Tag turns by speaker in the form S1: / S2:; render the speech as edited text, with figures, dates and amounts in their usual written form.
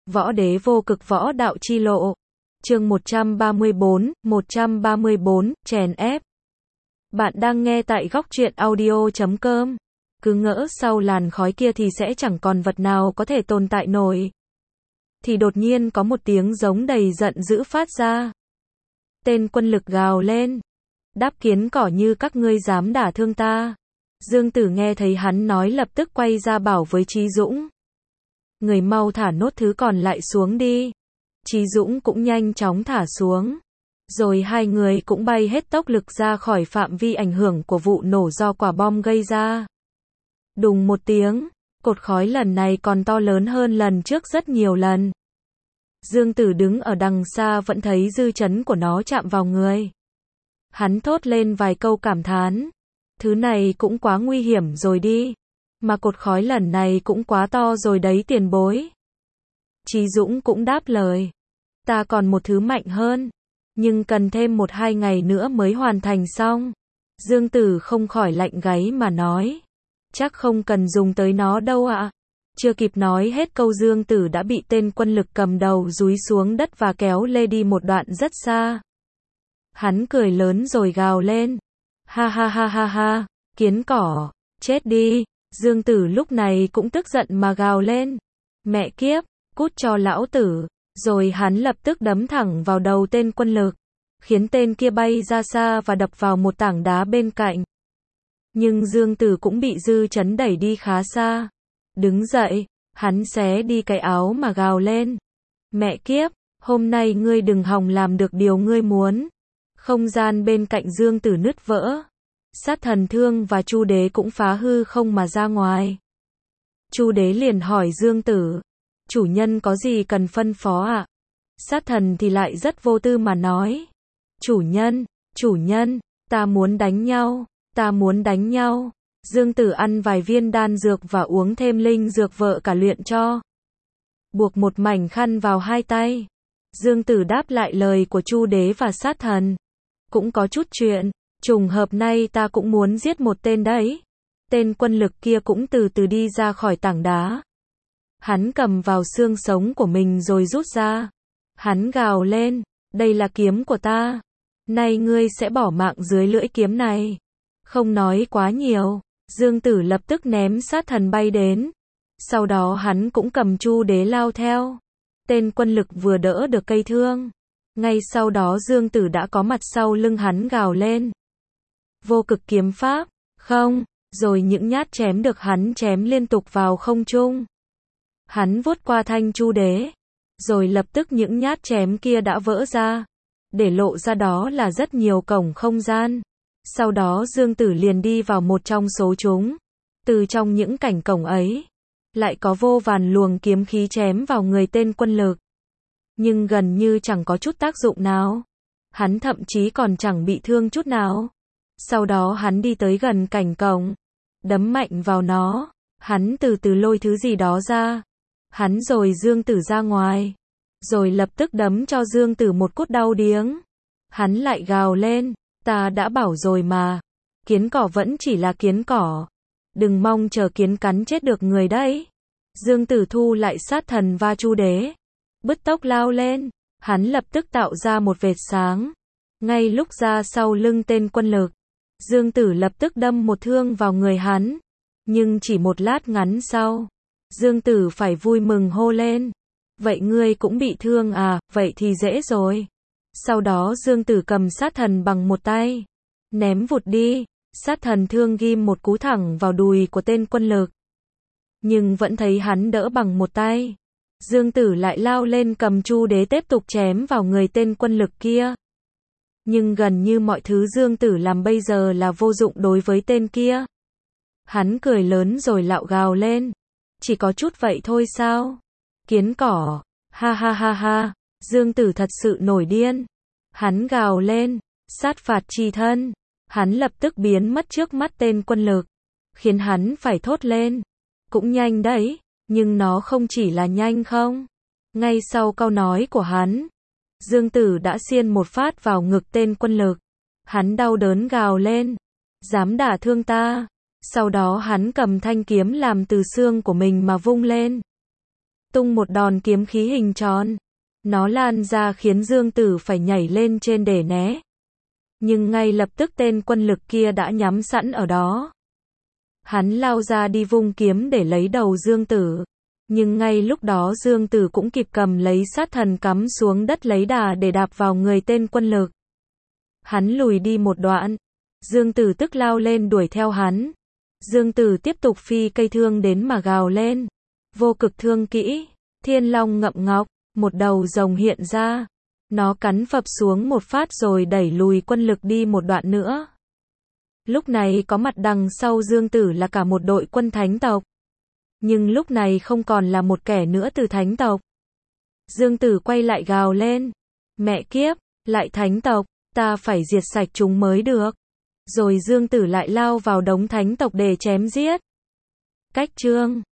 S1: Võ Đế Vô Cực Võ Đạo Chi Lộ. Chương 134, chèn ép. Bạn đang nghe tại góc truyện audio.com. Cứ ngỡ sau làn khói kia thì sẽ chẳng còn vật nào có thể tồn tại nổi. Thì đột nhiên có một tiếng giống đầy giận dữ phát ra. Tên quân lực gào lên. Đáp kiến cỏ như các ngươi dám đả thương ta. Dương Tử nghe thấy hắn nói lập tức quay ra bảo với Chí Dũng. Người mau thả nốt thứ còn lại xuống đi. Chí Dũng cũng nhanh chóng thả xuống. Rồi hai người cũng bay hết tốc lực ra khỏi phạm vi ảnh hưởng của vụ nổ do quả bom gây ra. Đùng một tiếng, cột khói lần này còn to lớn hơn lần trước rất nhiều lần. Dương Tử đứng ở đằng xa vẫn thấy dư chấn của nó chạm vào người. Hắn thốt lên vài câu cảm thán. Thứ này cũng quá nguy hiểm rồi đi. Mà cột khói lần này cũng quá to rồi đấy tiền bối. Chí Dũng cũng đáp lời. Ta còn một thứ mạnh hơn. Nhưng cần thêm 1-2 ngày nữa mới hoàn thành xong. Dương Tử không khỏi lạnh gáy mà nói. Chắc không cần dùng tới nó đâu ạ. Chưa kịp nói hết câu Dương Tử đã bị tên quân lực cầm đầu dúi xuống đất và kéo lê đi một đoạn rất xa. Hắn cười lớn rồi gào lên. Ha ha ha ha ha, kiến cỏ, chết đi. Dương Tử lúc này cũng tức giận mà gào lên. Mẹ kiếp, cút cho lão tử. Rồi hắn lập tức đấm thẳng vào đầu tên quân lực. Khiến tên kia bay ra xa và đập vào một tảng đá bên cạnh. Nhưng Dương Tử cũng bị dư chấn đẩy đi khá xa. Đứng dậy, hắn xé đi cái áo mà gào lên. Mẹ kiếp, hôm nay ngươi đừng hòng làm được điều ngươi muốn. Không gian bên cạnh Dương Tử nứt vỡ. Sát Thần Thương và Chu Đế cũng phá hư không mà ra ngoài. Chu Đế liền hỏi Dương Tử. Chủ nhân có gì cần phân phó ạ? Sát Thần thì lại rất vô tư mà nói. Chủ nhân, ta muốn đánh nhau. Dương Tử ăn vài viên đan dược và uống thêm linh dược vợ cả luyện cho. Buộc một mảnh khăn vào hai tay. Dương Tử đáp lại lời của Chu Đế và Sát Thần. Cũng có chút chuyện, trùng hợp nay ta cũng muốn giết một tên đấy. Tên quân lực kia cũng từ từ đi ra khỏi tảng đá. Hắn cầm vào xương sống của mình rồi rút ra. Hắn gào lên, đây là kiếm của ta. Nay ngươi sẽ bỏ mạng dưới lưỡi kiếm này. Không nói quá nhiều, Dương Tử lập tức ném Sát Thần bay đến. Sau đó hắn cũng cầm Chu Đế lao theo. Tên quân lực vừa đỡ được cây thương. Ngay sau đó Dương Tử đã có mặt sau lưng hắn gào lên. Vô cực kiếm pháp, không, rồi những nhát chém được hắn chém liên tục vào không trung. Hắn vuốt qua thanh Chu Đế, rồi lập tức những nhát chém kia đã vỡ ra, để lộ ra đó là rất nhiều cổng không gian. Sau đó Dương Tử liền đi vào một trong số chúng. Từ trong những cảnh cổng ấy, lại có vô vàn luồng kiếm khí chém vào người tên quân lực. Nhưng gần như chẳng có chút tác dụng nào. Hắn thậm chí còn chẳng bị thương chút nào. Sau đó hắn đi tới gần cảnh cổng, đấm mạnh vào nó. Hắn từ từ lôi thứ gì đó ra. Hắn rồi Dương Tử ra ngoài. Rồi lập tức đấm cho Dương Tử một cú đau điếng. Hắn lại gào lên. Ta đã bảo rồi mà. Kiến cỏ vẫn chỉ là kiến cỏ. Đừng mong chờ kiến cắn chết được người đấy. Dương Tử thu lại Sát Thần và Chu Đế. Bứt tốc lao lên. Hắn lập tức tạo ra một vệt sáng. Ngay lúc ra sau lưng tên quân lực. Dương Tử lập tức đâm một thương vào người hắn. Nhưng chỉ một lát ngắn sau. Dương Tử phải vui mừng hô lên. Vậy ngươi cũng bị thương à, vậy thì dễ rồi. Sau đó Dương Tử cầm Sát Thần bằng một tay. Ném vụt đi. Sát Thần thương ghim một cú thẳng vào đùi của tên quân lực. Nhưng vẫn thấy hắn đỡ bằng một tay. Dương Tử lại lao lên cầm Chu Đế tiếp tục chém vào người tên quân lực kia. Nhưng gần như mọi thứ Dương Tử làm bây giờ là vô dụng đối với tên kia. Hắn cười lớn rồi lạo gào lên. Chỉ có chút vậy thôi sao? Kiến cỏ. Ha ha ha ha. Dương Tử thật sự nổi điên. Hắn gào lên. Sát phạt chi thân. Hắn lập tức biến mất trước mắt tên quân lực. Khiến hắn phải thốt lên. Cũng nhanh đấy. Nhưng nó không chỉ là nhanh không. Ngay sau câu nói của hắn, Dương Tử đã xiên một phát vào ngực tên quân lực. Hắn đau đớn gào lên. Dám đả thương ta. Sau đó hắn cầm thanh kiếm làm từ xương của mình mà vung lên. tung một đòn kiếm khí hình tròn. Nó lan ra khiến Dương Tử phải nhảy lên trên để né. Nhưng ngay lập tức tên quân lực kia đã nhắm sẵn ở đó. Hắn lao ra đi vung kiếm để lấy đầu Dương Tử. Nhưng ngay lúc đó Dương Tử cũng kịp cầm lấy sát thần cắm xuống đất lấy đà để đạp vào người tên quân lực. Hắn lùi đi một đoạn. Dương Tử tức lao lên đuổi theo hắn. Dương Tử tiếp tục phi cây thương đến mà gào lên. Vô cực thương kỹ, thiên long ngậm ngọc, một đầu rồng hiện ra. Nó cắn phập xuống một phát rồi đẩy lùi quân lực đi một đoạn nữa. Lúc này có mặt đằng sau Dương Tử là cả một đội quân thánh tộc. Nhưng lúc này không còn là một kẻ nữa từ thánh tộc. Dương Tử quay lại gào lên. Mẹ kiếp, lại thánh tộc, ta phải diệt sạch chúng mới được. Rồi Dương Tử lại lao vào đống thánh tộc để chém giết. Cách chương